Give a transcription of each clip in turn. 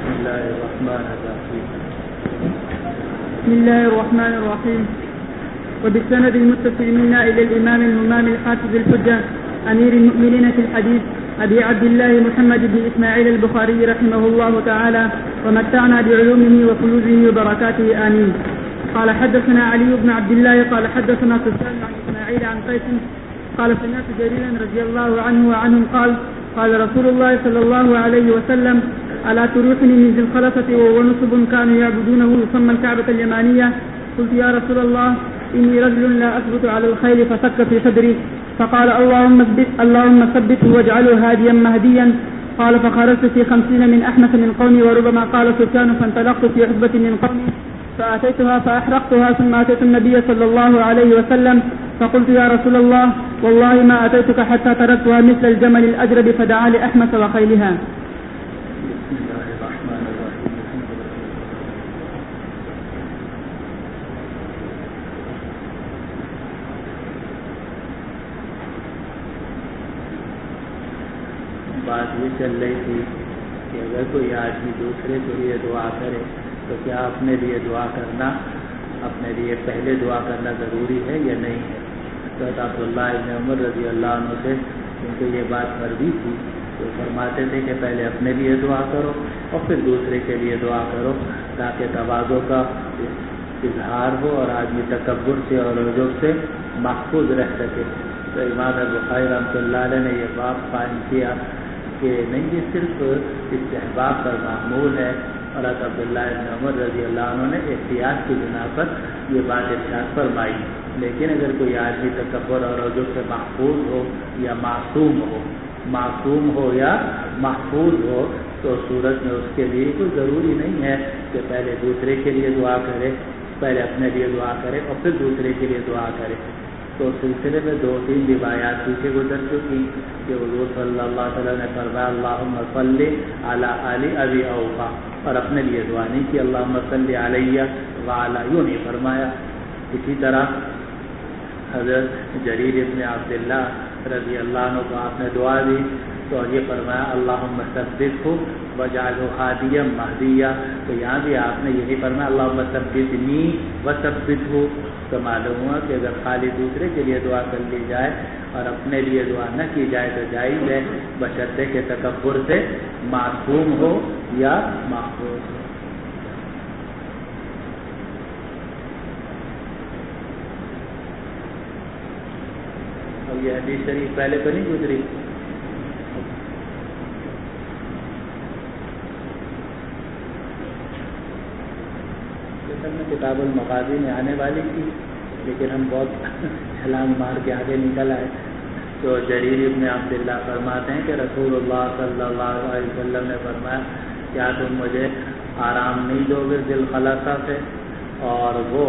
بسم الله الرحمن الرحيم. وبالسند المتصل منا إلى الإمام الهمام الحافظ الحجة أمير المؤمنين في الحديث أبي عبد الله محمد بن إسماعيل البخاري رحمه الله تعالى ومتعنا بعلومه وفيوزه وبركاته آمين. قال حدثنا علي بن عبد الله قال حدثنا سفيان عن إسماعيل عن قيس قال سمعت جريرا رضي الله عنه وعنهم قال قال رسول الله صلى الله عليه وسلم ألا تروحني من ذي الخلفة وهو نصب كانوا يعبدونه يسمى الكعبة اليمانية. قلت يا رسول الله إني رجل لا أثبت على الخيل فسك في صدري فقال اللهم ثبته واجعله هاديا مهديا. قال فخرجت في 50 من أحمس من قومي وربما قال سفيان فانطلقت في حزبة من قومي فأتيتها فأحرقتها ثم أتيت النبي صلى الله عليه وسلم فقلت يا رسول الله والله ما أتيتك حتى تركتها مثل الجمل الأجرب فدعا لأحمس وخيلها. بات یہ چل رہی تھی کہ اگر کوئی آدمی دوسرے کے لیے دعا کرے تو کیا اپنے لیے دعا کرنا اپنے لیے پہلے دعا کرنا ضروری ہے یا نہیں ہے. حضرت عبداللہ ابن عمر رضی اللہ عنہ سے ان کو یہ بات مروی تھی تو فرماتے تھے کہ پہلے اپنے لیے دعا کرو اور پھر دوسرے کے لیے دعا کرو تاکہ تواضع کا اظہار ہو اور آدمی تکبر سے اور عجب سے محفوظ رہ سکے. تو امام بخاری رحمۃ اللہ علیہ نے یہ بات قائم کیا کہ نہیں یہ صرف استحباب پر معمول ہے اور حضرت عبداللہ ابن عمر رضی اللہ عنہ نے احتیاط کی بنا پر یہ بات ارشاد فرمائی. لیکن اگر کوئی آدمی تکبر اور عجب سے محفوظ ہو یا معصوم ہو یا محفوظ ہو تو صورت میں اس کے لیے کوئی ضروری نہیں ہے کہ پہلے دوسرے کے لیے دعا کرے پہلے اپنے لیے دعا کرے اور پھر دوسرے کے لیے دعا کرے. تو سلسلے میں 2-3 روایات پیچھے گزر چکی کہ حضور صلی اللہ علیہ وسلم نے فرمایا اللہم صلی علی آل ابی اوفا اور اپنے لیے دعا نہیں کی اللہم صلی علیہ وعلی یوں نہیں فرمایا. اسی طرح حضرت جریر ابن عبداللہ رضی اللہ عنہ کو آپ نے دعا دی تو یہ فرمایا اللہم ثبتہ واجعلہ ہادیا مہدیا. تو یہاں بھی آپ نے یہی فرمایا اللہم ثبتنی وثبتہ. تو معلوم ہوا کہ اگر خالی دوسرے کے لیے دعا کر لی جائے اور اپنے لیے دعا نہ کی جائے تو جائز ہے بشرطے کہ تکبر سے معصوم ہو یا محفوظ ہو. اور یہ حدیث شریف پہلے تو نہیں گزری. کتاب المغازی میں آنے والی تھی لیکن ہم بہت چھلانگ مار کے آگے نکل آئے. تو جریر ابن عبداللہ فرماتے ہیں کہ رسول اللہ صلی اللہ علیہ وسلم نے فرمایا کیا تم مجھے آرام نہیں دو گے ذی الخلفہ سے. اور وہ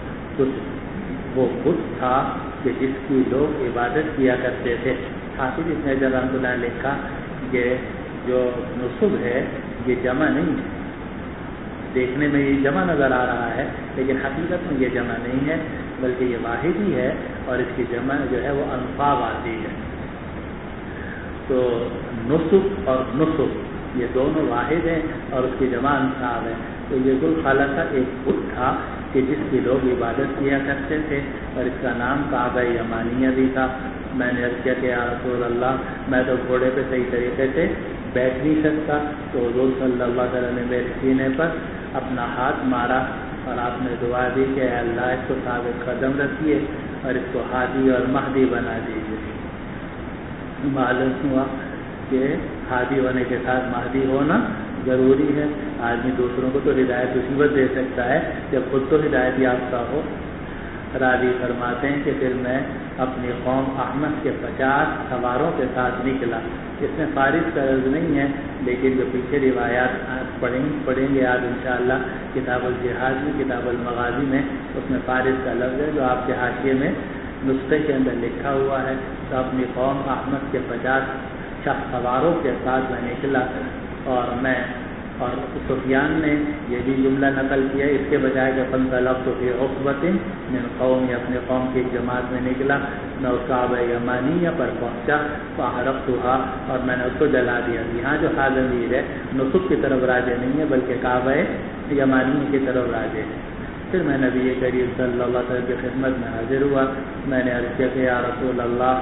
بت تھا کہ جس کی لوگ عبادت کیا کرتے تھے. حافظ ابن حجر رحمۃ اللہ نے لکھا کہ جو نصب ہے یہ جمع نہیں ہے. دیکھنے میں یہ جمع نظر آ رہا ہے لیکن حقیقت میں یہ جمع نہیں ہے بلکہ یہ واحد ہی ہے اور اس کی جمع جو ہے وہ انصاب آتی ہے. تو نصب اور نصب یہ دونوں واحد ہیں اور اس کی جمع انصاب ہے. تو یہ ذو الخلفہ ایک بت تھا کہ جس کی لوگ عبادت کیا کرتے تھے اور اس کا نام کعبہ یمانیہ بھی تھا. میں نے عرض کیا کہ یا رسول اللہ میں تو گھوڑے پہ صحیح طریقے سے بیٹھ نہیں سکتا. تو حضور صلی اللہ علیہ وسلم نے میرے سینے پر اپنا ہاتھ مارا اور آپ نے دعا دی کہ اے اللہ اس کو ثابت قدم رکھیے اور اس کو ہادی اور مہدی بنا دیجیے. معلوم ہوا کہ ہادی ہونے کے ساتھ مہدی ہونا ضروری ہے. آدمی دوسروں کو تو ہدایت اسی وقت دے سکتا ہے جب خود تو ہدایت یافتہ ہو. راوی فرماتے ہیں کہ پھر میں اپنی قوم احمد کے 50 سواروں کے ساتھ نکلا. اس میں فارس کا لفظ نہیں ہے لیکن جو پیچھے روایات پڑھیں گے آج انشاءاللہ کتاب الجہاد میں کتاب المغازی میں اس میں فارس کا لفظ ہے جو آپ کے حاشیے میں نسخے کے اندر لکھا ہوا ہے. تو اپنی قوم احمد کے 50 سواروں کے ساتھ میں نکلا اور میں اور سفیان نے یہ بھی جملہ نقل کیا اس کے بجائے کہ فانطلقت فی عصبۃ من قوم، اپنے قوم کی ایک جماعت میں نکلا، میں اس کعبہ یمانیہ پر پہنچا، فاحرقتها، اور میں نے اس کو جلا دیا۔ یہاں جو حال ضمیر ہے نصب کی طرف راجع نہیں ہے بلکہ کعبہ یمانیہ کی طرف راجع ہے۔ پھر میں نبی کریم صلی اللہ علیہ وسلم کی خدمت میں حاضر ہوا، میں نے عرض کیا کہ یا رسول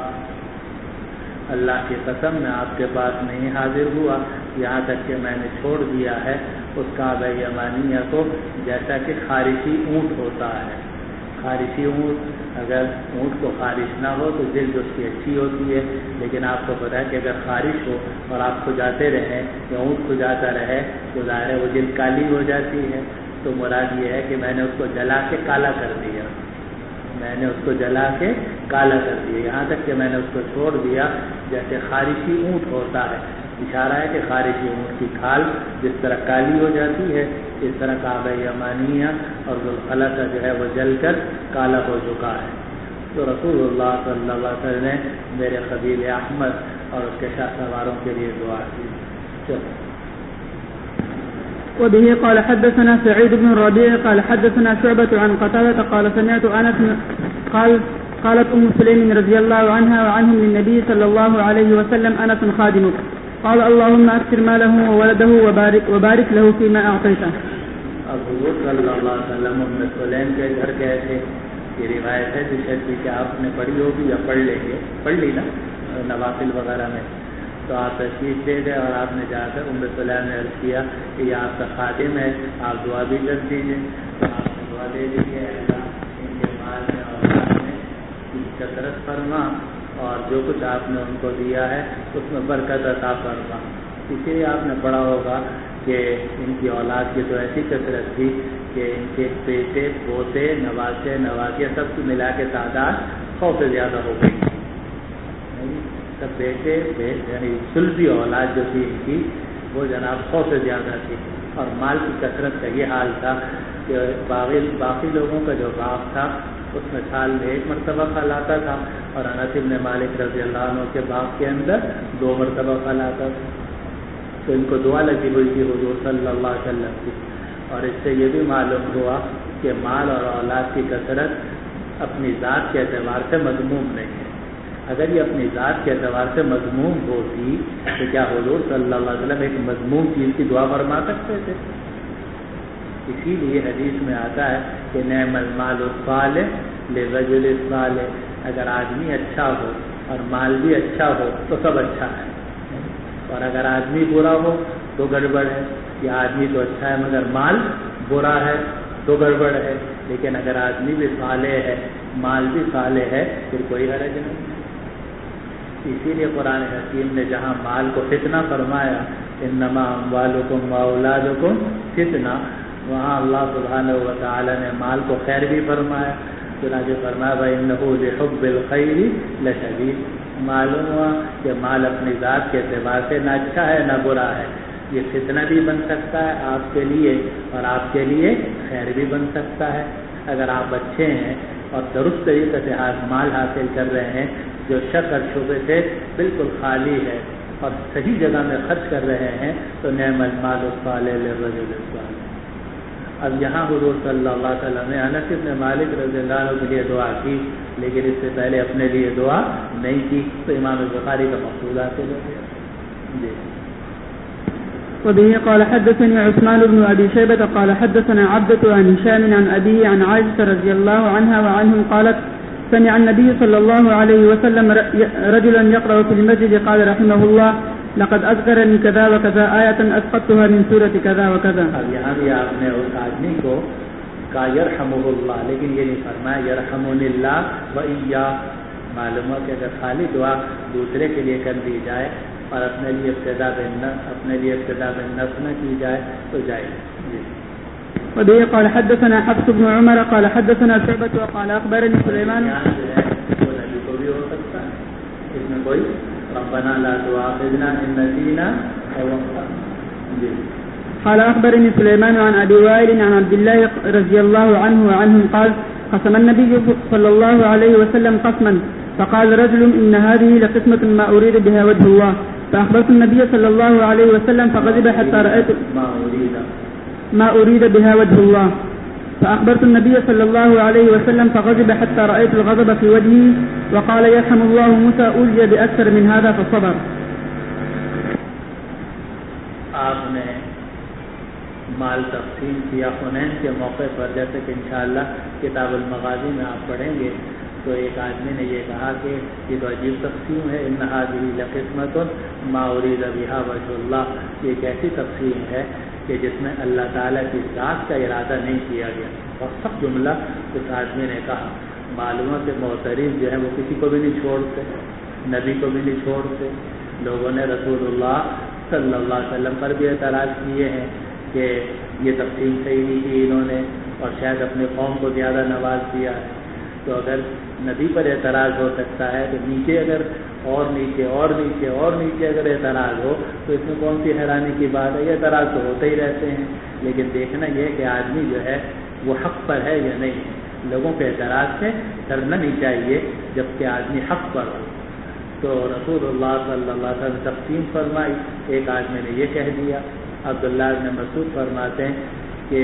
اللہ کی قسم میں آپ کے پاس نہیں حاضر ہوا یہاں تک کہ میں نے چھوڑ دیا ہے اس کعبہ یمانیہ کو جیسا کہ خارشی اونٹ ہوتا ہے۔ خارشی اونٹ، اگر اونٹ کو خارش نہ ہو تو جلد اس کی اچھی ہوتی ہے، لیکن آپ کو پتہ ہے کہ اگر خارش ہو اور آپ کھجاتے رہیں یا اونٹ کھجاتا رہے تو ظاہر ہے وہ جلد کالی ہو جاتی ہے۔ تو مراد یہ ہے کہ میں نے اس کو جلا کے کالا کر دیا، میں نے اس کو جلا کے کالا کر دیا، یہاں تک کہ میں نے اس کو چھوڑ دیا جیسے خارشی اونٹ ہوتا ہے۔ اشارہ ہے کہ خارشی اونٹ کی کھال جس طرح کالی ہو جاتی ہے اس طرح کعبہ یمانیہ اور ذوالخلصہ جو ہے وہ جل کر کالا ہو چکا ہے۔ تو رسول اللہ صلی اللہ علیہ وسلم نے میرے قبیل احمد اور اس کے شاہ سواروں کے لیے دعا کی۔ چلو۔ وبه قال حدثنا سعيد بن الربيع قال حدثنا شعبة عن قتادة قال سمعت أنس قالت أم سليم رضي الله عنها وعنهم للنبي صلى الله عليه وسلم أنس خادمك قال اللهم أكثر ماله وولده وبارك له فيما أعطيته۔ اب حضور صلی اللہ علیہ وسلم ام سلیم کے گھر گئے تھے، یہ روایت ہے جس کہ آپ نے پڑھی ہوگی یا پڑھ لیں گے، پڑھ لی نا نوافل وغیرہ میں، تو آپ تشریف لے گئے اور آپ نے جا کر ام سلیم نے عرض کیا کہ یہ آپ کا خادم ہے، آپ دعا بھی کر دیجیے۔ آپ نے دعا دے دیجیے اللہ ان کے مال میں اور اولاد میں کثرت فرما اور جو کچھ آپ نے ان کو دیا ہے اس میں برکت عطا فرما۔ اسی لیے آپ نے پڑھا ہوگا کہ ان کی اولاد کی تو ایسی کثرت تھی کہ ان کے بیٹے پوتے نواسے نواسیاں سب کی ملا کے تعداد 100 سے زیادہ ہو گئی۔ سب بیٹے یعنی سلبی اولاد جو تھی ان کی وہ جناب 100 سے زیادہ تھی، اور مال کی کثرت کا یہ حال تھا کہ باقی لوگوں کا جو باغ تھا اس میں سال میں 1 مرتبہ پھل آتا تھا، اور انس بن مالک رضی اللہ عنہ کے باغ کے اندر 2 مرتبہ پھل آتا تھا۔ تو ان کو دعا لگی ہوئی تھی حضور صلی اللہ علیہ وسلم کی، اور اس سے یہ بھی معلوم ہوا کہ مال اور اولاد کی کثرت اپنی ذات کے اعتبار سے مذموم نہیں ہے۔ اگر یہ اپنی ذات کے اعتبار سے مذموم ہوتی تو کیا حضور صلی اللہ علیہ وسلم ایک مذموم چیز کی دعا فرما سکتے تھے؟ اسی لیے حدیث میں آتا ہے کہ نعم المال الصالح للرجل الصالح، اگر آدمی اچھا ہو اور مال بھی اچھا ہو تو سب اچھا ہے، اور اگر آدمی برا ہو تو گڑبڑ ہے، یا آدمی تو اچھا ہے مگر مال برا ہے تو گڑبڑ ہے، لیکن اگر آدمی بھی صالح ہے مال بھی صالح ہے پھر کوئی حرج نہیں۔ اسی لیے قرآن حکیم نے جہاں مال کو فتنہ فرمایا انما اموالکم واولادکم فتنہ، وہاں اللہ سبحانہ و تعالی نے مال کو خیر بھی فرمایا، چنانچہ فرمایا وَإِنَّهُ لِحُبِّ الْخَيْرِ لَشَدِيدٌ۔ معلوم ہوا کہ مال اپنی ذات کے اعتبار سے نہ اچھا ہے نہ برا ہے، یہ فتنہ بھی بن سکتا ہے آپ کے لیے اور آپ کے لیے خیر بھی بن سکتا ہے۔ اگر آپ اچھے ہیں اور درست طریقے سے مال حاصل کر رہے ہیں جو شک اور شبہ سے بالکل خالی ہے اور صحیح جگہ میں خرچ کر رہے ہیں تو نعم المال الصالح للرجل الصالح۔ اب یہاں حضور صلی اللہ علیہ وسلم نے انس بن مالک رضی اللہ عنہ کے لیے دعا کی، لیکن اس سے پہلے اپنے لیے دعا نہیں کی، تو امام بخاری کا مقصود حاصل ہو گیا۔ جی۔ وبه قال حدثني عثمان بن أبي شيبة قال حدثنا عبدة عن هشام عن أبيه عن عائشة رضي الله عنها وعنهم قالت سمع النبي صلى الله عليه وسلم رجلا يقرأ في المسجد قال رحمه الله لقد أذكرني كذا وكذا آية أسقطتها من سورة كذا وكذا۔ اب یہاں بھی آپ نے اس آدمی کو کہا یرحمہ اللہ، لیکن یہ نہیں فرمایا یرحمنی اللہ وإیاہ۔ معلوم ہے کہ اگر خالی دعا دوسرے کے لیے کر دی جائے اور اپنے لیے ابتدا بالنفس نہ کی جائے تو جائے۔ جی۔ وبه قال حدثنا حفص بن عمر قال حدثنا شعبة وقال أخبرني سليمان کو بھی ہو سکتا ہے اس میں کوئی ربنا لا تؤاخذنا إن نسينا أو أخطأنا۔ جی۔ قال أخبرني سليمان عن أبي وائل عن عبد الله رضي الله عنه وعنهم قال قسم النبي صلى الله عليه وسلم قسما فقال رجل إن هذه لقسمة ما أريد بها وجه الله فأخبرت النبي صلى الله عليه وسلم فغضب حتى رأيت ما أريد بها وجه الله. فأخبرت النبي صلى الله عليه وسلم فغضب حتى رأيت الغضب في وجهه وقال يرحم الله موسى أوذي بأكثر من هذا فصبر. آپ نے مال تقسیم کیا حنین کے موقع پر، جیسے کہ انشاءاللہ کتاب المغازی میں آپ پڑھیں گے، تو ایک آدمی نے یہ کہا کہ یہ تو عجیب تقسیم ہے، ان هذه لقسمۃ ما اريد بها وجه اللہ. یہ ایک ایسی تقسیم ہے کہ جس میں اللہ تعالیٰ کی ذات کا ارادہ نہیں کیا گیا. اور سب جملہ اس آدمی نے کہا. معلوم ہے کہ معترض جو ہے وہ کسی کو بھی نہیں چھوڑتے، نبی کو بھی نہیں چھوڑتے. لوگوں نے رسول اللہ صلی اللہ علیہ وسلم پر بھی اعتراض کیے ہیں کہ یہ تقسیم صحیح نہیں کی انہوں نے، اور شاید اپنے قوم کو زیادہ نواز دیا ہے. تو اگر نبی پر اعتراض ہو سکتا ہے تو نیچے اگر اور نیچے اور نیچے اور نیچے اگر اعتراض ہو تو اس میں کون سی حیرانی کی بات ہے؟ یہ اعتراض تو ہوتے ہی رہتے ہیں، لیکن دیکھنا یہ کہ آدمی جو ہے وہ حق پر ہے یا نہیں ہے. لوگوں کے اعتراض سے ڈرنا نہیں چاہیے جبکہ آدمی حق پر ہو. تو رسول اللہ صلی اللہ علیہ وسلم تقسیم فرمائی، ایک آدمی نے یہ کہہ دیا. عبداللہ بن مسعود فرماتے ہیں کہ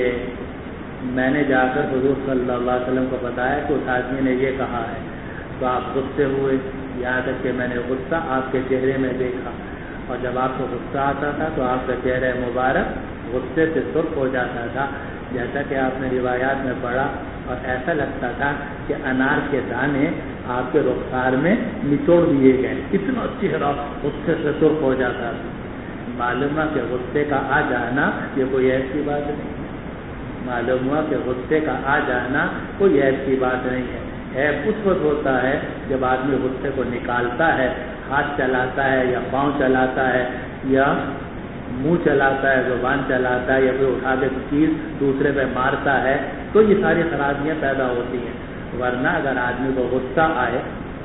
میں نے جا کر حضور صلی اللہ علیہ وسلم کو بتایا کہ اس آدمی نے یہ کہا ہے، تو آپ غصے ہوئے، یہاں تک کہ میں نے غصہ آپ کے چہرے میں دیکھا، اور جب آپ کو غصہ آتا تھا تو آپ کا چہرہ مبارک غصے سے سرخ ہو جاتا تھا، جیسا کہ آپ نے روایات میں پڑھا، اور ایسا لگتا تھا کہ انار کے دانے آپ کے رخسار میں نچوڑ دیے گئے، اتنا چہرہ غصے سے سرخ ہو جاتا تھا. معلوم ہے کہ غصے کا آ جانا یہ کوئی ایسی بات نہیں. معلوم ہوا کہ غصے کا آ جانا کوئی ایسی بات نہیں ہے. عیب اس وقت ہوتا ہے جب آدمی غصے کو نکالتا ہے، ہاتھ چلاتا ہے یا پاؤں چلاتا ہے یا منہ چلاتا ہے، زبان چلاتا ہے، یا پھر اٹھا کے چیز دوسرے پہ مارتا ہے، تو یہ ساری خرابیاں پیدا ہوتی ہیں. ورنہ اگر آدمی کو غصہ آئے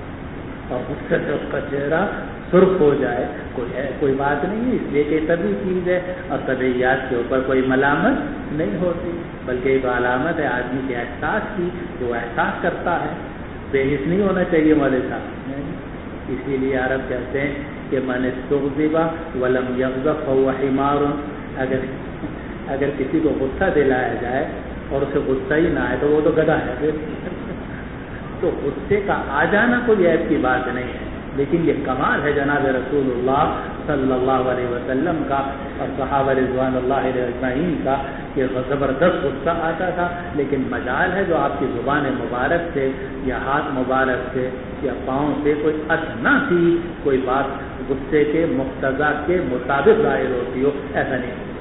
اور غصے سے اس کا چہرہ سرخ ہو جائے کوئی بات نہیں ہے، اس لیے کہ طبی چیز ہے اور طبیعیات کے اوپر کوئی ملامت نہیں ہوتی، بلکہ ایک علامت ہے آدمی کے احساس کی، جو احساس کرتا ہے. بے حس نہیں ہونا چاہیے ہمارے ساتھ. اسی لیے عرب کہتے ہیں کہ من استغضب ولم یغضب فهو حمار. اگر کسی کو غصہ دلایا جائے اور اسے غصہ ہی نہ آئے تو وہ تو گدھا ہے. تو غصے کا آ جانا کوئی عیب کی بات نہیں ہے، لیکن یہ کمال ہے جناب رسول اللہ صلی اللہ علیہ وسلم کا اور صحابہ رضوان اللہ علیہ اجمعین کا کہ زبردست غصہ آتا تھا. لیکن مجال ہے جو آپ کی زبان مبارک سے یا ہاتھ مبارک سے یا پاؤں سے کوئی ادنا سی کوئی بات غصے کے مقتضا کے مطابق ظاہر ہوتی ہو، ایسا نہیں ہوتا.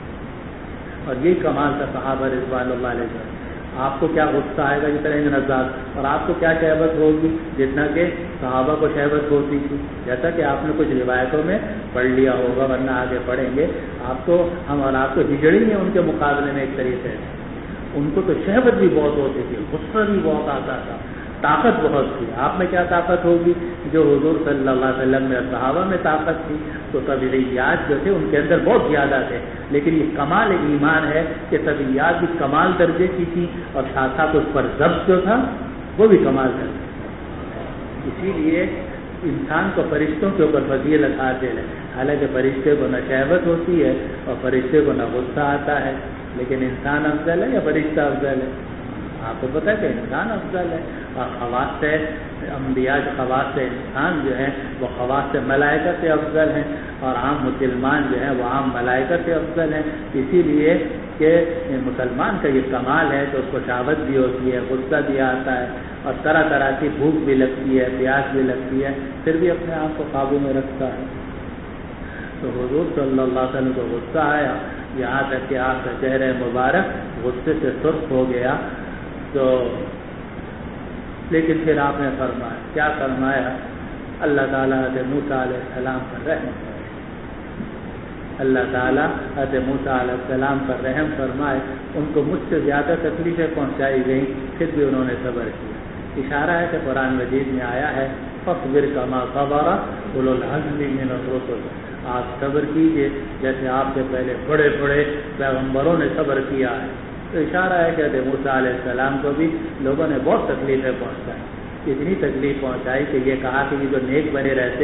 اور یہی کمال تھا صحابہ رضوان اللہ علیہ وسلم. آپ کو کیا غصہ آئے گا جتنا نزاز، اور آپ کو کیا شہوت ہوگی جتنا کہ صحابہ کو شہوت ہوتی تھی. جیسا کہ آپ نے کچھ روایتوں میں پڑھ لیا ہوگا، ورنہ آگے پڑھیں گے. آپ تو ہم اور آپ تو ہجڑی ہیں ان کے مقابلے میں ایک طریقے سے. ان کو تو شہوت بھی بہت ہوتی تھی، غصہ بھی بہت آتا تھا، طاقت بہت تھی. آپ میں کیا طاقت ہوگی جو حضور صلی اللہ علیہ وسلم میں صحابہ میں طاقت تھی. تو طبیعیات جو تھے ان کے اندر بہت زیادہ تھے، لیکن یہ کمال ایمان ہے کہ طبیعیات بھی کمال درجے کی تھی اور ساتھ ساتھ اس پر ضبط جو تھا وہ بھی کمال درجے. اسی لیے انسان کو فرشتوں کے اوپر فضیلت حاصل ہے. حالانکہ فرشتے کو نہ شہوت ہوتی ہے اور فرشتے کو نہ غصہ آتا ہے، لیکن انسان افضل ہے یا فرشتہ افضل ہے؟ آپ کو پتہ ہے کہ انسان افضل ہے. اور خواص سے انبیاء خواص سے انسان جو ہیں وہ خواص سے ملائکہ سے افضل ہیں، اور عام مسلمان جو ہیں وہ عام ملائکہ سے افضل ہیں. اسی لیے کہ مسلمان کا یہ کمال ہے کہ اس کو شہوت بھی ہوتی ہے، غصہ بھی آتا ہے، اور طرح طرح کی بھوک بھی لگتی ہے، پیاس بھی لگتی ہے، پھر بھی اپنے آپ کو قابو میں رکھتا ہے. تو حضور صلی اللہ علیہ وسلم کو غصہ آیا، یہاں تک کہ آپ کا چہرہ مبارک غصے سے سرخ ہو گیا. تو لیکن پھر آپ نے فرمایا، کیا فرمایا؟ اللہ تعالیٰ حضرت موسیٰ علیہ السلام پر رحم فرمائے. اللہ تعالیٰ حضرت موسیٰ علیہ السلام پر رحم فرمائے. ان کو مجھ سے زیادہ تکلیفیں پہنچائی گئیں، پھر بھی انہوں نے صبر کیا. اشارہ ہے کہ قرآن مجید میں آیا ہے فاصبر کما صبر اولو العزم من الرسل. آپ صبر کیجئے جیسے آپ سے پہلے بڑے بڑے پیغمبروں نے صبر کیا ہے. تو اشارہ ہے کہ حضرت موسیٰ علیہ السلام کو بھی لوگوں نے بہت تکلیفیں پہنچائی. اتنی تکلیف پہنچائی کہ یہ کہا کہ یہ جو نیک بنے رہتے ہیں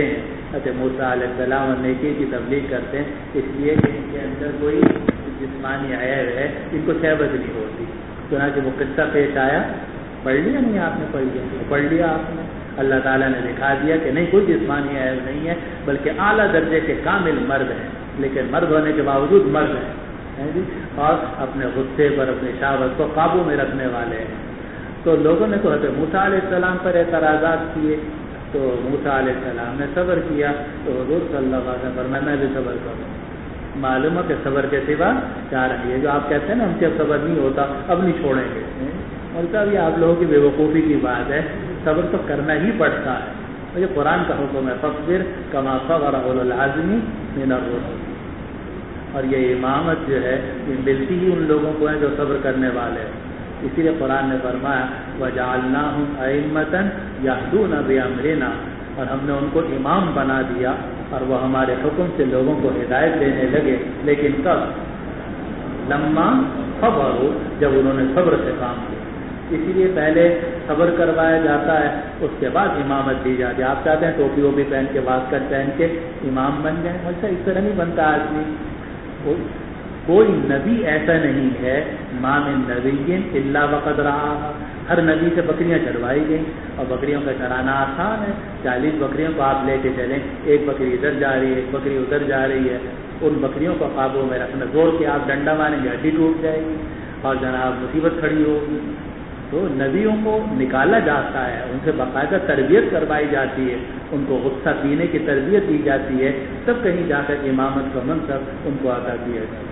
حضرت موسیٰ علیہ السلام اور نیکی کی تبلیغ کرتے ہیں اس لیے کہ ان کے اندر کوئی جسمانی عیب ہے، ان کو شہوت نہیں ہوتی. چنانچہ وہ قصہ پیش آیا، پڑھ لیا نہیں آپ نے؟ پڑھ لیا آپ نے. اللہ تعالیٰ نے دکھا دیا کہ نہیں، کوئی جسمانی عیب نہیں ہے، بلکہ اعلیٰ درجے کے کامل مرد ہیں، لیکن مرد ہونے کے باوجود مرد ہیں جی، اور اپنے غصے پر، اپنے شہوت کو قابو میں رکھنے والے ہیں. تو لوگوں نے تو حضرت موسیٰ علیہ السلام پر اعتراضات کیے، تو موسیٰ علیہ السلام نے صبر کیا، تو حضور صلی اللہ علیہ وسلم فرمایا میں بھی صبر کروں. معلوم ہے کہ صبر کے سوا کیا رہی ہے. جو آپ کہتے ہیں نا ہم سے اب صبر نہیں ہوتا، اب نہیں چھوڑیں گے، اور صاحب یہ آپ لوگوں کی بے وقوفی کی بات ہے. صبر تو کرنا ہی پڑتا ہے. یہ قرآن کا حکم ہے، فاصبر کما صبر اولو العزم من الرسل. اور یہ امامت جو ہے یہ ملتی ہی ان لوگوں کو ہے جو صبر کرنے والے ہیں. اسی لیے قرآن نے فرمایا وَجَعَلْنَاهُمْ أَئِمَّةً يَهْدُونَ بِأَمْرِنَا، اور ہم نے ان کو امام بنا دیا اور وہ ہمارے حکم سے لوگوں کو ہدایت دینے لگے. لیکن کب؟ لما صبروا، جب انہوں نے صبر سے کام کیا. اسی لیے پہلے صبر کروایا جاتا ہے، اس کے بعد امامت دی جاتی ہے. آپ چاہتے ہیں ٹوپی ووپی پہن کے واسکٹ پہن کے امام بن جائیں؟ اچھا اس طرح نہیں بنتا آدمی. کوئی نبی ایسا نہیں ہے، ما من نبی الا وقد رعاها. ہر نبی سے بکریاں چڑھوائی گئیں، اور بکریوں کا چڑھانا آسان ہے. 40 بکریوں کو آپ لے کے چلیں، ایک بکری ادھر جا رہی ہے، ایک بکری ادھر جا رہی ہے، ان بکریوں کو قابو میں رکھنا. زور کے آپ ڈنڈا ماریں گے ہڈی ٹوٹ جائے گی اور جناب مصیبت کھڑی ہوگی. تو نبیوں کو نکالا جاتا ہے، ان سے باقاعدہ تربیت کروائی جاتی ہے، ان کو غصہ پینے کی تربیت دی جاتی ہے، تب کہیں جا کر امامت کا منصب ان کو عطا کیا جاتا ہے.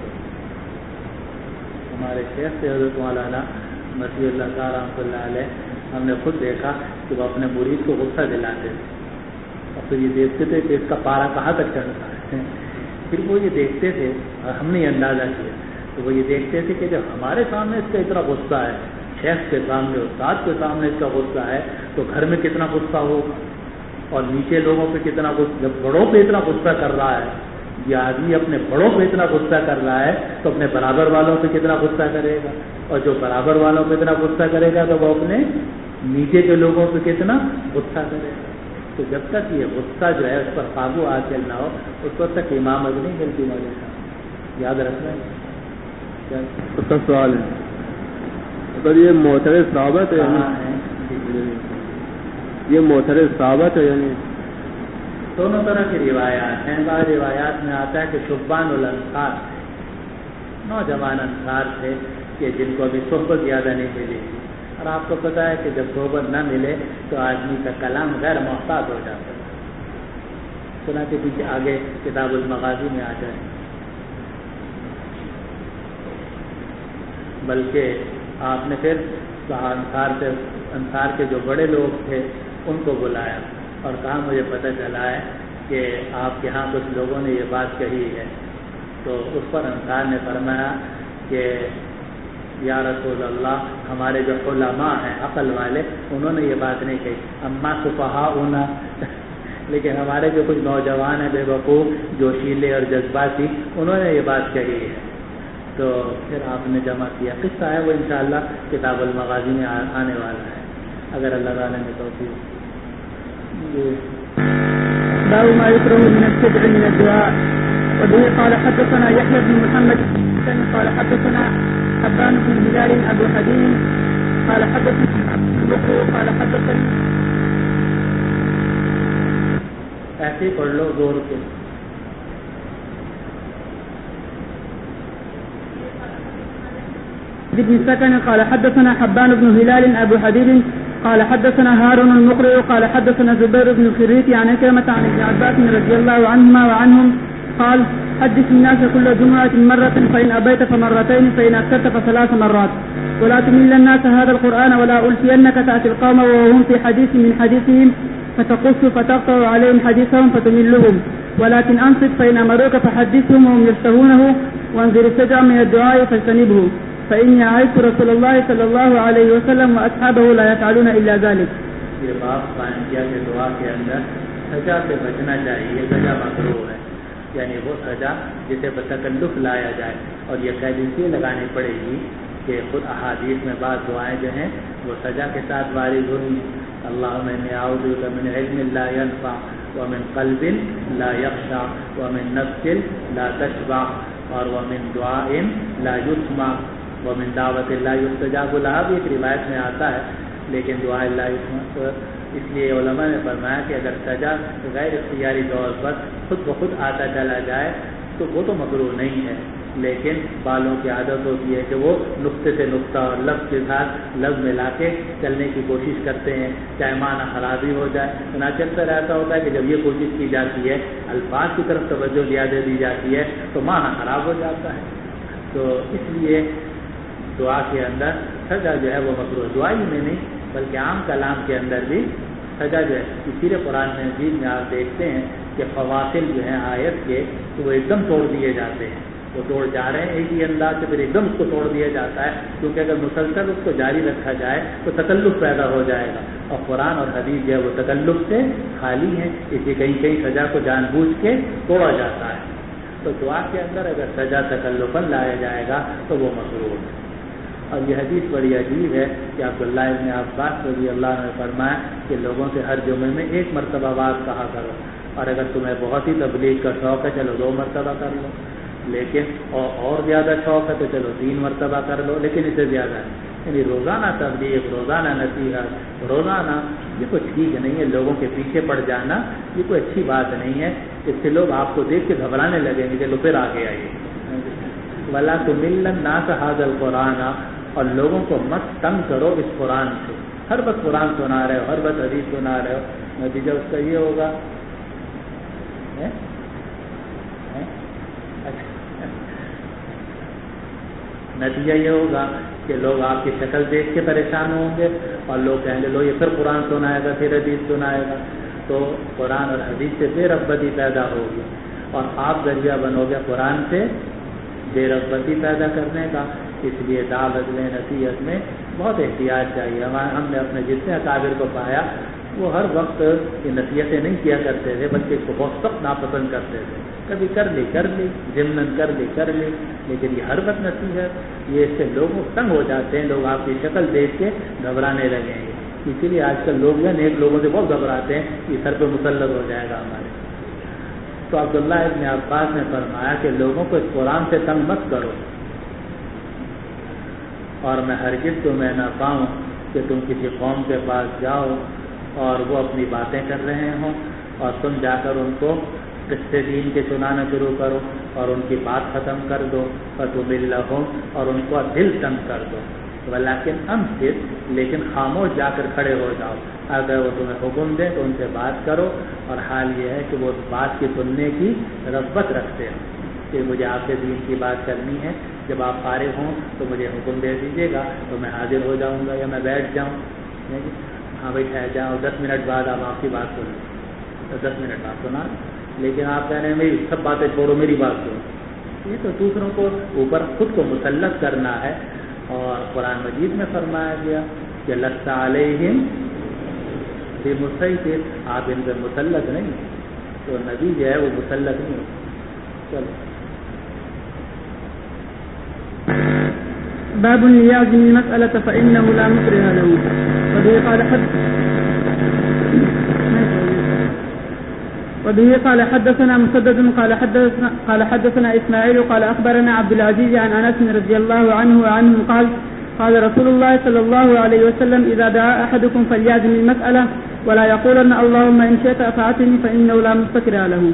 ہمارے شیخ سے حضرت مولانا مسیح اللہ صاحب رحمۃ اللہ علیہ، ہم نے خود دیکھا کہ وہ اپنے مرید کو غصہ دلاتے تھے اور پھر یہ دیکھتے تھے کہ اس کا پارا کہاں تک چڑھتا ہے. پھر وہ یہ دیکھتے تھے اور ہم نے یہ اندازہ کیا، تو وہ یہ دیکھتے تھے کہ جب ہمارے سامنے اس کا اتنا غصہ ہے، شیخ کے سامنے، استاد کے سامنے اس کا غصہ ہے، تو گھر میں کتنا غصہ ہوگا اور نیچے لوگوں پہ کتنا غصہ. جب بڑوں پہ اتنا غصہ کر رہا ہے، یہ آدمی اپنے بڑوں پہ اتنا غصہ کر رہا ہے تو اپنے برابر والوں پہ کتنا غصہ کرے گا، اور جو برابر والوں پہ اتنا غصہ کرے گا تو وہ اپنے نیچے کے لوگوں پہ کتنا غصہ کرے گا. تو جب تک یہ غصہ جو ہے اس پر قابو حاصل نہ ہو اس وقت تک امامت نہیں ملتی. مجھے یاد رکھنا ہے. اس کا سوال ہے اگر یہ معترض ثابت ہے، یہ معترض ثابت ہے یعنی دونوں طرح کی روایات ہیں. بعض روایات میں آتا ہے کہ شبان الانصار، نوجوان انصار تھے کہ جن کو ابھی صحبت زیادہ نہیں ملی، اور آپ کو پتہ ہے کہ جب صحبت نہ ملے تو آدمی کا کلام غیر محتاط ہو جاتا ہے. سنا کہ پیچھے آگے کتاب المغازی میں آ جائے. بلکہ آپ نے پھر انصار کے جو بڑے لوگ تھے ان کو بلایا اور کہا مجھے پتہ چلا ہے کہ آپ کے ہاں کچھ لوگوں نے یہ بات کہی ہے. تو اس پر انصار نے فرمایا کہ یا رسول اللہ، ہمارے جو علماء ہیں عقل والے انہوں نے یہ بات نہیں کہی، اما سفہاؤنا لیکن ہمارے جو کچھ نوجوان ہیں بے وقوف، جوشیلے اور جذباتی، انہوں نے یہ بات کہی ہے. تو پھر آپ نے جمع کیا. قصہ ہے وہ انشاءاللہ کتاب المغازی میں آنے والا ہے اگر اللہ تعالیٰ نے توفیق. باب ما يكره من السبع من الدعاء. وبه قال حدثنا يحيى بن محمد قال حدثنا حبان بن هلال ابو حديث قال حدثنا قال حدثنا. ایسے ہی پڑھ لو زور کے. بن سكن قال حدثنا حبان بن هلال ابو حديد قال حدثنا هارون المقرئ قال حدثنا زبير بن الخريت عن كلمة عن ابن عباس رضي الله عنهما وعنهم قال حدث الناس كل جمعة مرة فإن أبيت فمرتين فإن أكثرت فثلاث مرات ولا تمل الناس هذا القرآن ولا ألفينك تأتي القوم وهم في حديث من حديثهم فتقص فتقطع عليهم حديثهم فتملهم ولكن أنصت فإن أمروك فحدثهم وهم يشتهونه وانذر السجع من الدعاء فاجتنبه فإني رأيت رسول الله صلى الله عليه وسلم وأصحابه لا يفعلون إلا ذلك. یہ باب قائم کیا کہ دعا کے اندر سزا سے بچنا چاہیے. سزا مکروہ ہے، یعنی وہ سزا جسے بتکلف لایا جائے، اور یہ قید اس لیے لگانی پڑے گی کہ خود احادیث میں بعض دعائیں جو ہیں وہ سزا کے ساتھ وارد ہوئی. اللہم انی اعوذ بک من علم لا ينفع ومن قلب لا يخشع ومن نفس لا تشبع اور ومن دعاء لا يسمع ومن دعوت لا يستجاب لها بھی ایک روایت میں آتا ہے، لیکن دعا لا يسمع اس لیے علماء نے فرمایا کہ اگر سجا غیر اختیاری طور پر خود بخود آتا چلا جائے تو وہ تو مکروہ نہیں ہے، لیکن بالوں کی عادت ہوتی ہے کہ وہ نقطے سے نقطہ اور لفظ کے ساتھ لفظ ملا کے چلنے کی کوشش کرتے ہیں، چاہے معنی خرابی ہو جائے۔ چنانچہ اکثر ایسا ہوتا ہے کہ جب یہ کوشش کی جاتی ہے، الفاظ کی طرف توجہ زیادہ دی جاتی ہے تو معنی خراب ہو جاتا ہے۔ تو اس لیے دعا کے اندر سجا جو ہے وہ مکروہ، دعا ہی میں نہیں بلکہ عام کلام کے اندر بھی سجا جو ہے، اسی لیے قرآن مجید میں آپ دیکھتے ہیں کہ فواصل جو ہیں آیت کے تو وہ ایک دم توڑ دیے جاتے ہیں، وہ توڑ جا رہے ہیں ایک ہی انداز سے، پھر ایک دم اس کو توڑ دیا جاتا ہے، کیونکہ اگر مسلسل اس کو جاری رکھا جائے تو تکلف پیدا ہو جائے گا، اور قرآن اور حدیث جو ہے وہ تکلف سے خالی ہیں، اس لیے کہیں کہیں سجا کو جان بوجھ کے توڑا جاتا ہے۔ تو دعا کے اندر اگر سجا تکلفاً لایا جائے گا تو وہ مکروہ ہے۔ اور یہ حدیث بڑی عجیب ہے کہ عبداللہ ابن عباس رضی اللہ عنہ نے فرمایا کہ لوگوں سے ہر جمعے میں ایک مرتبہ بات کہا کرو، اور اگر تمہیں بہت ہی تبلیغ کا شوق ہے چلو 2 مرتبہ کر لو، لیکن اور زیادہ شوق ہے تو چلو 3 مرتبہ کر لو، لیکن اس سے زیادہ نہیں۔ یعنی روزانہ تبلیغ، روزانہ نصیحت، روزانہ یہ کوئی ٹھیک نہیں ہے، لوگوں کے پیچھے پڑ جانا یہ کوئی اچھی بات نہیں ہے، اس سے لوگ آپ کو دیکھ کے گھبرانے لگیں گے کہ لو پھر آگے آئیے۔ وَلَا تُمِلَّ النَّاسَ هَذَا الْقُرْآنَ، اور لوگوں کو مت تنگ کرو اس قرآن سے، ہر وقت قرآن سنا رہے ہو، ہر وقت حدیث سنا رہے ہو، نتیجہ اس کا یہ ہوگا نتیجہ یہ ہوگا کہ لوگ آپ کی شکل دیکھ کے پریشان ہوں گے، اور لوگ کہیں گے لو یہ پھر قرآن سنائے گا، پھر حدیث سنائے گا، تو قرآن اور حدیث سے بے رغبتی پیدا ہوگی، اور آپ ذریعہ بنو گے قرآن سے بے رغبتی پیدا کرنے کا۔ اس لیے دعوت میں، نصیحت میں بہت احتیاط چاہیے۔ ہم نے اپنے جتنے اکابر کو پایا وہ ہر وقت یہ نصیحتیں نہیں کیا کرتے تھے، بلکہ اس کو بہت سخت ناپسند کرتے تھے، کبھی کر لی ضمناً کر لی، لیکن یہ ہر وقت نصیحت، یہ اس سے لوگ تنگ ہو جاتے ہیں، لوگ آپ کی شکل دیکھ کے گھبرانے لگیں گے۔ اسی لیے آج کل لوگ جو نیک لوگوں سے بہت گھبراتے ہیں کہ سر پہ مسلط ہو جائے گا ہمارے۔ تو عبداللہ ابن عباس نے فرمایا کہ لوگوں کو اس قرآن سے تنگ مت کرو، اور میں ہرگز تمہیں نہ پاؤں کہ تم کسی قوم کے پاس جاؤ اور وہ اپنی باتیں کر رہے ہوں اور تم جا کر ان کو قصے دین کے سنانا شروع کرو اور ان کی بات ختم کر دو، فتملہم، اور ان کو دل تنگ کر دو، ولیکن انصت، لیکن خاموش جا کر کھڑے ہو جاؤ، اگر وہ تمہیں حکم دیں تو ان سے بات کرو، اور حال یہ ہے کہ وہ اس بات کی سننے کی رغبت رکھتے ہیں کہ مجھے آپ سے دین کی بات کرنی ہے، جب آپ فارغ ہوں تو مجھے حکم دے دیجیے گا تو میں حاضر ہو جاؤں گا، یا میں بیٹھ جاؤں، ہاں بھائی ٹھہر جاؤ، 10 منٹ بعد آپ کی بات سنیں تو 10 منٹ بعد سنا، لیکن آپ کہہ رہے ہیں میری سب باتیں چھوڑو میری بات سنو، یہ تو دوسروں کو اوپر خود کو مسلط کرنا ہے۔ اور قرآن مجید میں فرمایا گیا کہ لست علیہم بمسیطر، آپ ان پر مسلط نہیں، تو نبی جو ہے وہ مسلط نہیں ہوتا۔ چلو باب يعزم المسألة فإنه لا مكره له. وبه قال حدثنا مسدد قال حدثنا إسماعيل قال أخبرنا عبد العزيز عن أنس رضي الله عنه وعنه قال رسول الله صلى الله عليه وسلم إذا دعا أحدكم فليعزم المسألة ولا يقولن اللهم إن شئت أطعتني فإنه لا مستكره له.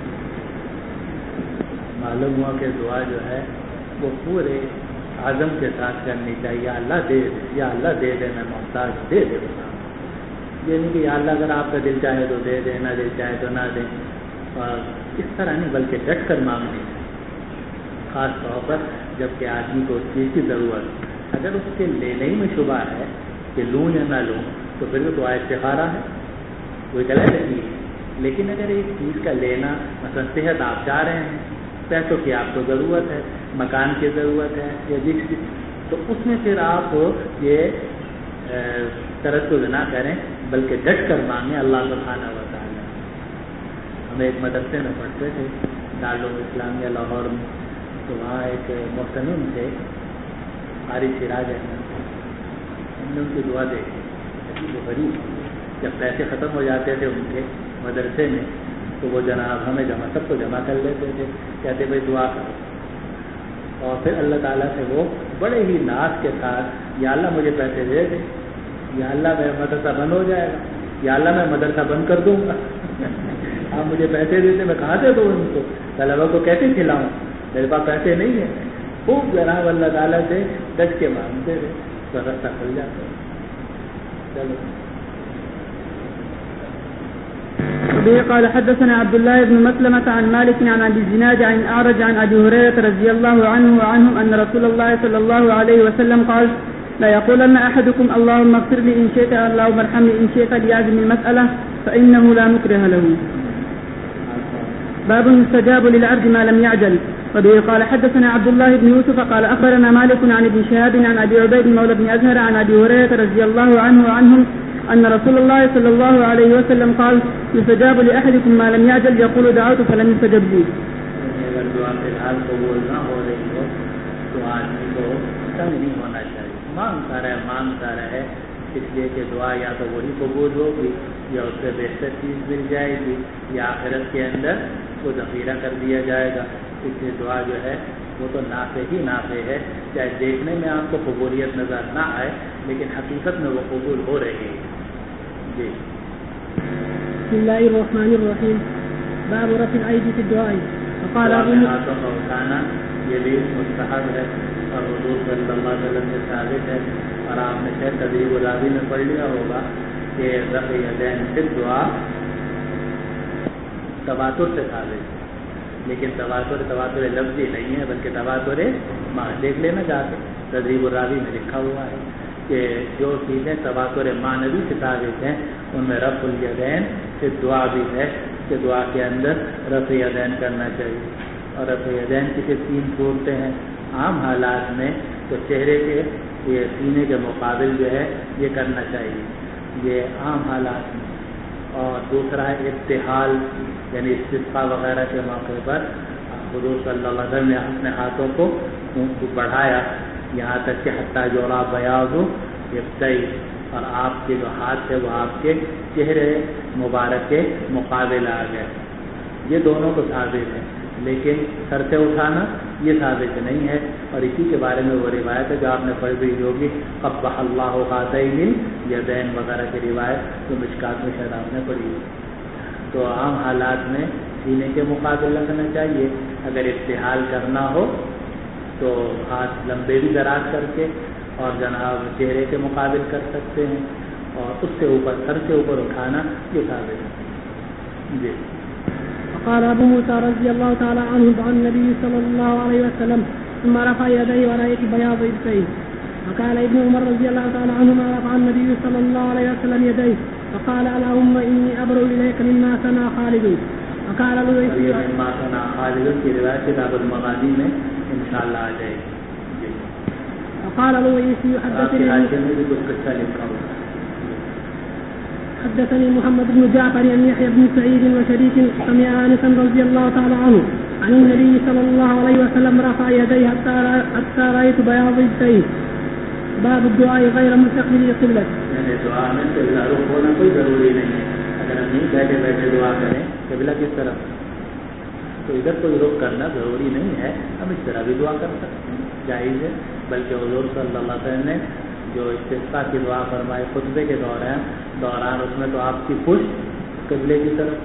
معلوم ہوا کہ دعا جو ہے وہ پورے عزم کے ساتھ کرنی چاہیے، اللہ دے دے، یا اللہ دے دے، میں محتاج، دے دے بتا، یہ نہیں کہ یا اللہ اگر آپ کا دل چاہے تو دے دے، نہ دل چاہے تو نہ دے، اور اس طرح نہیں بلکہ ڈٹ کر مانگنی ہے، خاص طور پر جب کہ آدمی کو اس چیز کی ضرورت، اگر اس کے لینے ہی میں شبہ ہے کہ لوں یا نہ لوں تو پھر وہ دعا استخارہ ہے، کوئی غلط نہیں ہے، لیکن اگر ایک چیز کا لینا، مثلا صحت آپ چاہ رہے ہیں، پیسوں کی آپ کو ضرورت ہے، مکان کی ضرورت ہے، یا جس تو اس میں پھر آپ یہ تردد نہ کریں بلکہ ڈٹ کر مانگیں اللہ سبحانہ و تعالیٰ۔ ہم ایک مدرسے میں پڑھتے تھے دارالعلوم اسلامیہ لاہور میں، تو وہاں ایک محتمم تھے قاری سراج احمد، ہم نے ان کی دعا دیکھی، وہ غریب، جب پیسے ختم ہو جاتے تھے ان کے مدرسے میں تو وہ جناب ہمیں سب کو جمع کر لیتے تھے، کہتے بھائی دعا کرو، اور پھر اللہ تعالیٰ سے وہ بڑے ہی ناز کے ساتھ یا اللہ مجھے پیسے دے دے، یا اللہ میرا مدرسہ بند ہو جائے گا، یا اللہ میں مدرسہ بند کر دوں گا، آپ مجھے پیسے دیتے، میں کہاں سے دوں ان کو، طلبا کو کیسے کھلاؤں، میرے پاس پیسے نہیں ہیں۔ خوب جناب اللہ تعالیٰ سے ڈٹ کے مانگتے تھے تو رستہ کھل جاتا ہے۔ چلو وبه قال حدثنا عبد الله بن مسلمة عن مالك عن ابي الزناد عن اعرج عن ابي هريره رضي الله عنه وعنهم ان رسول الله صلى الله عليه وسلم قال لا يقولن احدكم اللهم اغفر لي ان شئت اللهم ارحمني ان شئت ليعزم المسألة فانه لا مكره له. باب يستجاب للعبد ما لم يعجل. وبه قال حدثنا عبد الله بن يوسف قال اخبرنا مالك عن ابن شهاب عن ابي عبيد مولى بن ازهر عن ابي هريره رضي الله عنه وعنهم ان رسول الله صلى الله عليه وسلم قال يستجاب لاحدكم ما لم يعجل يقول دعوت فلم يستجب لي. اگر دعا فی الحال قبول نہ ہو رہی ہو تو آدمی کو تنگ نہیں ہونا چاہیے، مانگتا رہے اس لیے کہ دعا یا تو وہی قبول ہوگی یا اس سے بہتر چیز مل جائے گی یا آخرت کے اندر وہ ذخیرہ کر دیا جائے گا۔ اس لیے دعا جو ہے وہ تو نافع ہی نافع ہے، چاہے دیکھنے میں آپ کو قبولیت نظر نہ آئے لیکن حقیقت میں وہ قبول ہو رہی ہے۔ جی بسم اللہ الرحمن الرحیم. باب رفع الایدی فی الدعاء. وقال ہاتھوں کا اٹھانا یہ بھی مستحب ہے اور حضور صلی اللہ علیہ وسلم سے ثابت ہے، اور آپ نے شاید تدریب الراوی میں پڑھ لیا ہوگا کہ رفع یدین فی الدعاء تواتر سے ثابت ہے، لیکن تواتر لفظی نہیں ہے بلکہ تواتر دیکھ لینا جاتے تدریب الراوی میں لکھا ہوا ہے کہ جو چیزیں تواتر معنوی سے ثابت ہیں ان میں رفع الیدین سے دعا بھی ہے کہ دعا کے اندر رفع یدین کرنا چاہیے، اور رفع یدین کی صرف 3 صورتیں ہیں۔ عام حالات میں تو چہرے کے یہ سینے کے مقابل جو ہے یہ کرنا چاہیے، یہ عام حالات میں، اور دوسرا ہے ابتحال یعنی استسقاء وغیرہ کے موقع پر حضور صلی اللہ علیہ وسلم نے اپنے ہاتھوں کو بڑھایا یہاں تک کہ حتیٰ جورا بیاض ابتئی، اور آپ کے جو ہاتھ ہے وہ آپ کے چہرے مبارک کے مقابل آ گئے، یہ دونوں کو ثابت ہے، لیکن سر سے اٹھانا یہ ثابت نہیں ہے، اور اسی کے بارے میں وہ روایت ہے جو آپ نے پڑھی ہوئی ہوگی قبح اللہ ہاتین یدین وغیرہ کی روایت جو مشکات میں شاید آپ نے پڑھی ہوگی۔ تو عام حالات میں سینے کے مقابل رکھنا چاہیے، اگر ابتحال کرنا ہو تو ہاتھ لمبے بھی دراز کر کے اور جناب چہرے کے مقابل کر سکتے ہیں، اور اس سے اوپر سر سے اوپر اٹھانا یہ ثابت ہے۔ جی قال ابو موسى رضي الله تعالى عنه عن النبي صلى الله عليه وسلم ثم رفع يديه ورأيت بياض ابتيه. وقال ابن عمر رضي الله تعالى عنهما رفع النبي صلى الله عليه وسلم يديه فقال اللهم إني أبرأ إليك مما صنع خالد. وقال مما صنع خالد کی روایت کتاب المغازی میں انشاءاللہ آ جائے گی۔ وقال الويسي حدثني محمد بن جعفر عن يحيى بن سعيد وشريك سمع انسا رضي الله تعالى عنه عن النبي صلى الله عليه وسلم رفع يديه حتى رايت بياض ابتيه. باب الدعاء غير مستقبل القبلة. یعنی دعا میں قبلہ رخ ہونا کوئی ضروری نہیں ہے، اگر ہم نہیں بیٹھے بیٹھے دعا کریں قبلہ کس طرف تو ادھر کوئی رخ کرنا ضروری نہیں ہے، ہم اس طرح بھی دعا کر سکتے ہیں، جائز ہے۔ بلکہ حضور صلی اللہ علیہ وسلم نے جو استسقاء کی دعا فرمائے خطبے کے دوران اس میں تو آپ کی پشت قبلے کی طرف۔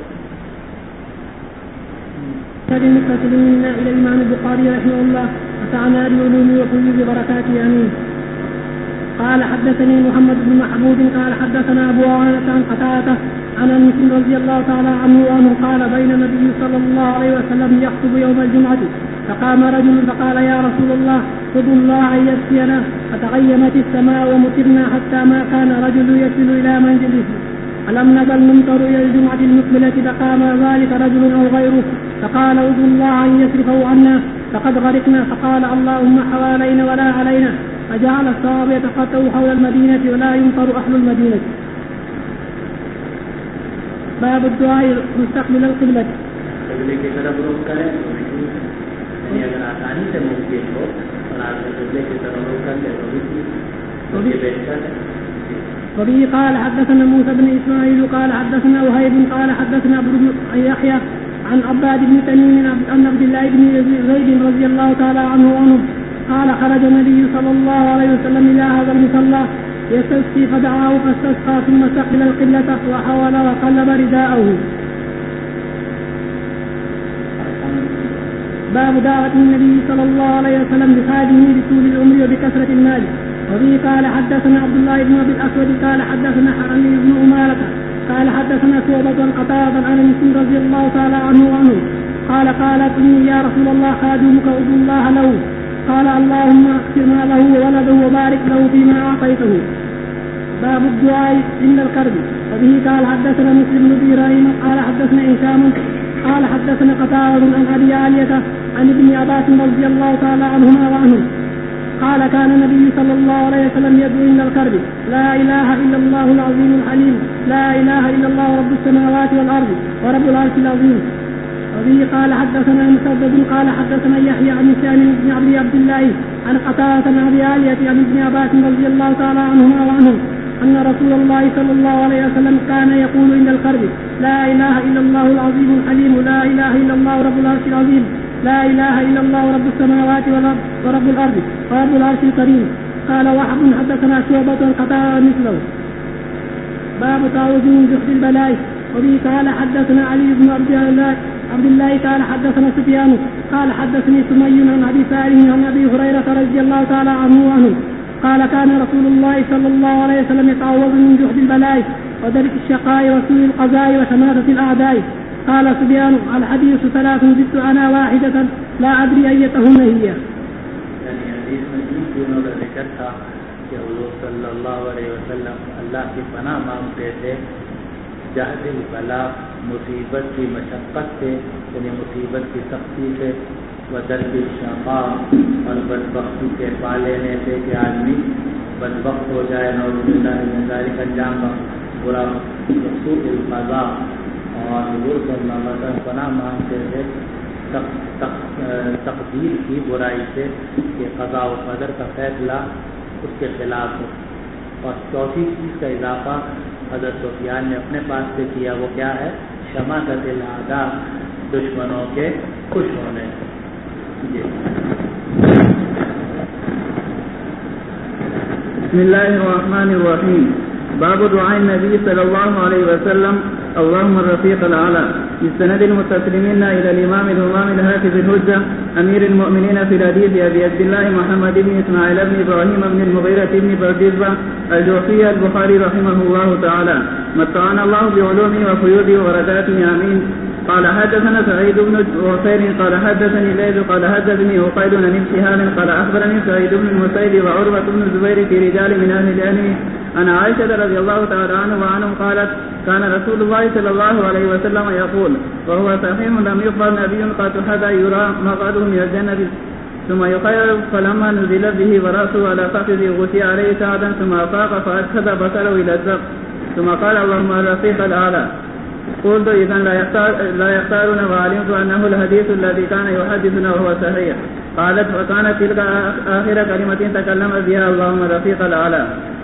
إلى الإمام البخاري رحمه الله وسعنا العلوم وكل بركاته آمين. قال حدثني محمد بن محمود قال حدثنا أبو عوانة عن قتادة عن أنس رضي الله تعالى عنه وأنه قال بين النبي صلى الله عليه وسلم يخطب يوم الجمعة فقام رجل فقال يا رسول الله خذ الله أن يسقينا فتغيمت السماء ومطرنا حتى ما كان رجل يصل إلى منزله فلم نزل نمطر إلى الجمعة المقبلة فقام ذلك رجل أو غيره فقال ادعوا الله أن يصرفه عنا فقد غرقنا فقال اللهم حوالينا ولا علينا فجعل الصحابة يتقطعوا حول المدينة ولا يمطر أهل المدينة. باب الدعاء مستقبل القبلة. قبلے کی طرف رخ کریں یعنی اگر آسانی سے ممکن ہو اور آپ قبلے کی طرف رخ کر لیں تو بھی بہتر ہے۔ وبه قال حدثنا موسى بن إسماعيل قال حدثنا وهيب قال حدثنا عبد بن يحيى عن عباد بن تميم عن عبد الله بن زيد رضي الله تعالى عنه قال خرج النبي صلى الله عليه وسلم إلى هذا المصلى يستسقي فدعاه فاستسقى ثم استقبل القبلة وحاول وقلب رداءه. باب دعوة النبي صلى الله عليه وسلم بخادمه بطول العمر وبكثرة المال. وبه قال حدثنا عبد الله بن ابي الاسود قال حدثنا حرمي بن امارة قال حدثنا شعبة قتادة عن انس رضي الله تعالى عنه قالت لي يا رسول الله خادمك ادعو الله له قال اللهم اكثر ماله وولده وبارك له فيما اعطيته. باب الدعاء عند الكرب. وبه قال حدثنا مسلم بن ابراهيم قال حدثنا هشام قال حدثنا قتادة عن ابي عالية عن ابن عباس رضي الله تعالى عنهما وعنه قال كان النبي صلى الله عليه وسلم يدعو عند الكرب لا اله الا الله العظيم الحليم لا اله الا الله رب السماوات والارض ورب العرش العظيم. وبه قال حدثنا مسدد قال حدثنا يحيى عن هشام بن عبد الله عن قتادة عن ابي عالية عن ابن عباس رضي الله تعالى عنهما وعنه أن رسول الله صلى الله عليه وسلم كان يقول عند الكرب لا إله إلا الله العظيم الحليم لا إله إلا الله رب العرش العظيم لا إله إلا الله رب السماوات ورب الأرض ورب العرش الكريم. قال وحب حدثنا شعبة قتادة مثله. باب تعوذ من جحد البلاء. وبه قال حدثنا علي بن عبد الله قال حدثنا سفيان قال حدثني سمي عن أبي سالم عن أبي هريرة رضي الله تعالى عنه وعنه قال كان رسول الله صلى الله عليه وسلم يتعوذ من جهد البلاء ودرك الشقاء وسوء القضاء وشماتة الأعداء. قال سفيان الحديث ثلاث زدت أنا واحدة لا أدري أيتهن هي. یعنی حدیث میں ان دونوں کا ذکر تھا کہ حضور صلی اللہ علیہ وسلم اللہ کی پناہ مانگتے تھے جہد البلاء مصیبت کی مشقت سے یعنی مصیبت کی سختی سے ودرک الشقاء اور بدبختی کے پا لینے سے کہ آدمی بدبخت ہو جائے نعوذ باللہ من ذالک انجام برا سوء القضاء اور حضور صلی اللہ علیہ وسلم پناہ مانگتے تھے تقدیر کی برائی سے کہ قضاء و قدر کا فیصلہ اس کے خلاف ہو. اور چوتھی چیز کا اضافہ حضرت سفیان نے اپنے پاس سے کیا وہ کیا ہے شماتۃ الاعداء دشمنوں کے خوش ہونے. بسم الله الرحمن الرحيم. باب دعاء النبي صلى الله عليه وسلم اللهم الرفيق الأعلى. بالسند المتسلمين إلى الإمام الهمام الحافظ الحجة أمير المؤمنين في الحديث أبي عبد الله محمد بن إسماعيل بن إبراهيم بن المغيرة بن بردزبة الجوفي البخاري رحمه الله تعالى متعنا الله بعلومه وفيوده وبركاته آمين. قال حدثنا سعيد بن وفير قال حدثني ليث قال حدثني عقيل بن شهاب قال أخبرني سعيد بن المسيب وعروة بن الزبير في رجال من أهل العلم عن عائشة رضي الله تعالى عنه وعنهم قالت كان رسول الله صلى الله عليه وسلم يقول وهو صحيح لم يخبر نبي قد حتى يرى مقعده من الجنة ثم يخير فلما نزل به ورأسه على فخذه غشي عليه ساعدا ثم أفاق فأشهد بصره إلى الزق ثم قال اللهم الرفيق الأعلى. قلت إذا لا يختارون وعلمت أنه الحديث الذي كان يحدثنا وهو صحيح. قالت وكانت تلك آخر كلمة تكلم بها اللهم الرفيق الأعلى.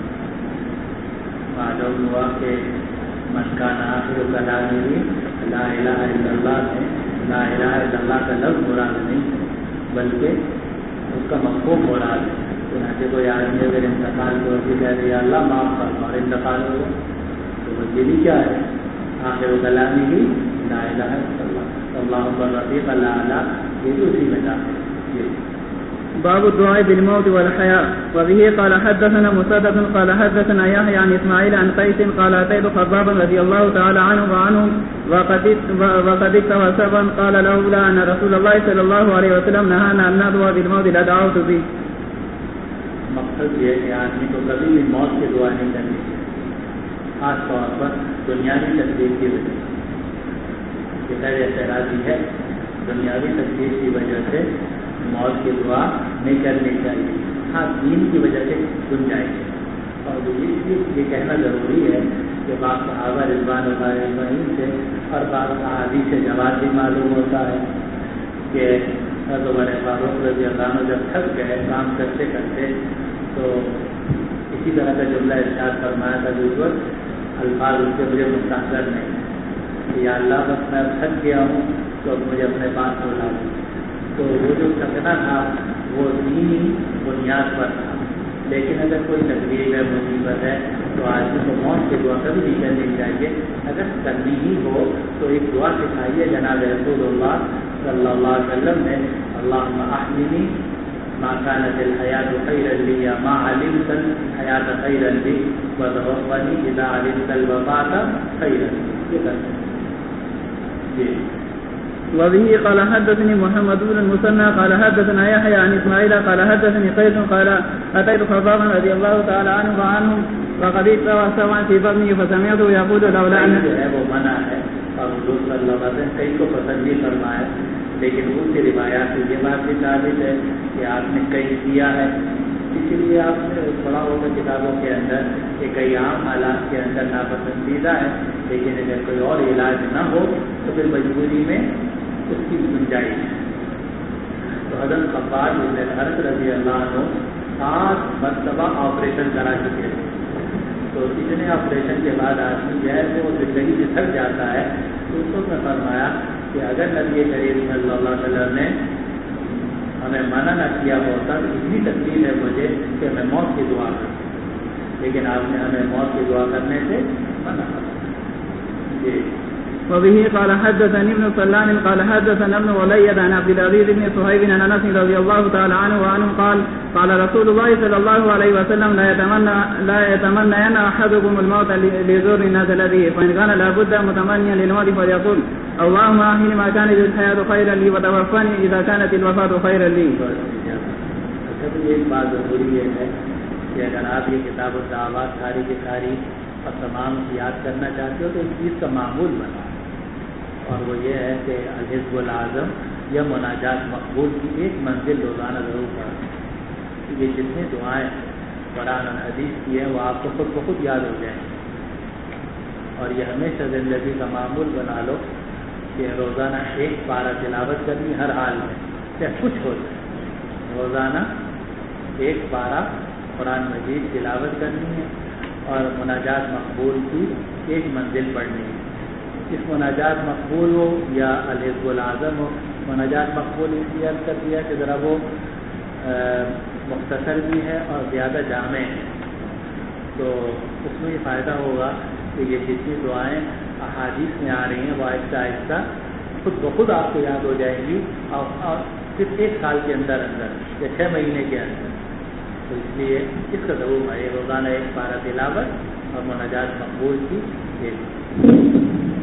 معلوم ہوا کہ من کان آخر کلامہ لا الہ الا اللہ ہے. لا الہ الا اللہ کا لفظ مراد نہیں بلکہ اس کا مفہوم مراد ہے. چنانچہ کوئی آدمی اگر انتقال کو کہہ دیا اللہ معاف فرما اور انتقال ہو تو مجھے کیا ہے آخر کلامہ لا الہ الا اللہ اللہم الرفیق الاعلی. یہ بھی اسی میں داخل ہے. باب الدعاء بالموت والحياة. وبه قال حدثنا مسدد قال حدثنا يحيى عن إسماعيل عن قيس قال أتيت خبابا رضي الله تعالى عنه وعنهم وقد اكتوى سبا قال له لا أن رسول الله صلى الله عليه وسلم نهانا أن ندعو بالموت لدعوت به. مقصد یہ ہے کہ آدمی کو کبھی بھی موت کی دعا نہیں کرنی چاہیے خاص طور پر دنیاوی تکلیف کی وجہ سے. یہ خیر اعتراضی ہے دنیاوی تکلیف کی وجہ سے موت کی دعا نہیں کرنی چاہیے. ہاں دین کی وجہ سے گنجائش ہے. اور یہ کہنا ضروری ہے کہ بعض صحابہ رضوان اللہ علیہم سے اور بعض احادیث سے جواب بھی معلوم ہوتا ہے کہ حضرت عمر فاروق رضی اللہ عنہ جب تھک گئے کام کرتے کرتے تو اسی طرح کا جملہ ارشاد فرمایا تھا جو وقت الفاظ اس سے مجھے مستحضر نہیں، یا اللہ بس میں تھک گیا ہوں تو اب مجھے اپنے پاس بلا دوں. تو وہ جو تھکنا تھا وہ دینی بنیاد پر تھا. لیکن اگر کوئی تکلیف ہے، مصیبت ہے، تو آدمی کو موت کی دعا کبھی نہیں کرنی چاہیے. اگر کرنی ہی ہو تو ایک دعا سکھائیے جناب رسول اللہ صلی اللہ علیہ وسلم نے، اللہم احیینی ما کانت الحیات خیرا لی یا ما علمت الحیات خیرا لی وتوفنی اذا علمت الوفاۃ خیرا لی. یہ کرتے ہیں. جی. وبه قال حدثني محمد بن المثنى قال حدثنا يحيى عن اسماعيل قال حدثني قيس قال اتيت خبابا رضي الله تعالى عنه وعنهم وقد استوى سواء في بطنه فسمعته يقول لولا ان وہ منع ہے اور حضور صلی اللہ علیہ وسلم کئی کو پسند نہیں فرمایا، لیکن ان کی روایات سے یہ بات بھی ثابت ہے کہ آپ نے کئی کیا ہے. اسی لیے آپ نے پڑھا ہوگا کتابوں کے اندر کہ کئی عام حالات کے اندر ناپسندیدہ ہے، لیکن اگر کوئی اور علاج نہ ہو تو پھر مجبوری میں اس کی گنجائش ہے. تو حضرت خباب بن الحارث رضی اللہ عنہ 7 مرتبہ آپریشن کرا چکے تھے. تو اتنے آپریشن کے بعد آدمی جو ہے وہ زندگی سے تھک جاتا ہے. تو اس وقت میں فرمایا کہ اگر نبی کریم صلی اللہ علیہ وسلم نے ہمیں منع نہ کیا ہوتا تو اتنی تکلیف ہے مجھے کہ میں موت کی دعا کروں، لیکن آپ نے ہمیں موت کی دعا کرنے سے منع کیا. جی. وبه قال حدثني ابن سلام قال حدثنا ابن وليد عن عبد العزيز بن صهيب عن انس رضي الله تعالى عنه وعنه قال قال رسول الله صلى الله عليه وسلم لا يتمنى احدكم الموت لزور نزل به، فان كان لابد متمنيا للموت فليقول اللهم احيني ما كانت الحياه خيرا لي وتوفني اذا كانت الوفاه خيرا لي. ایک بات ضروری یہ ہے کہ اگر آپ یہ کتاب الدعوات ساری کی ساری اور تمام یاد کرنا چاہتے ہو تو اس چیز کا معمول بنا، اور وہ یہ ہے کہ الحزب العظم یا مناجات مقبول کی ایک منزل روزانہ ضرور پڑھیں. یہ جتنی دعائیں قرآن اور حدیث کی ہیں وہ آپ کو خود بخود یاد ہو جائیں گے. اور یہ ہمیشہ زندگی کا معمول بنا لو کہ روزانہ ایک پارہ تلاوت کرنی ہر حال میں، چاہے کچھ ہو جائے. روزانہ ایک پارہ قرآن مجید تلاوت کرنی ہے اور مناجات مقبول کی ایک منزل پڑھنی ہے. اس مناجات مقبول ہو یا الحزب العظم ہو، مناجات مقبول اس لیے عرض کر دیا کہ ذرا وہ مختصر بھی ہے اور زیادہ جامع ہے. تو اس میں یہ فائدہ ہوگا کہ یہ جتنی دعائیں احادیث میں آ رہی ہیں وہ آہستہ آہستہ خود بخود آپ کو یاد ہو جائیں گی اور صرف 1 سال کے اندر یا 6 مہینے کے اندر. تو اس لیے اس کا ضرور ہے روزانہ ایک پارہ تلاوت اور مناجات مقبول کی ایک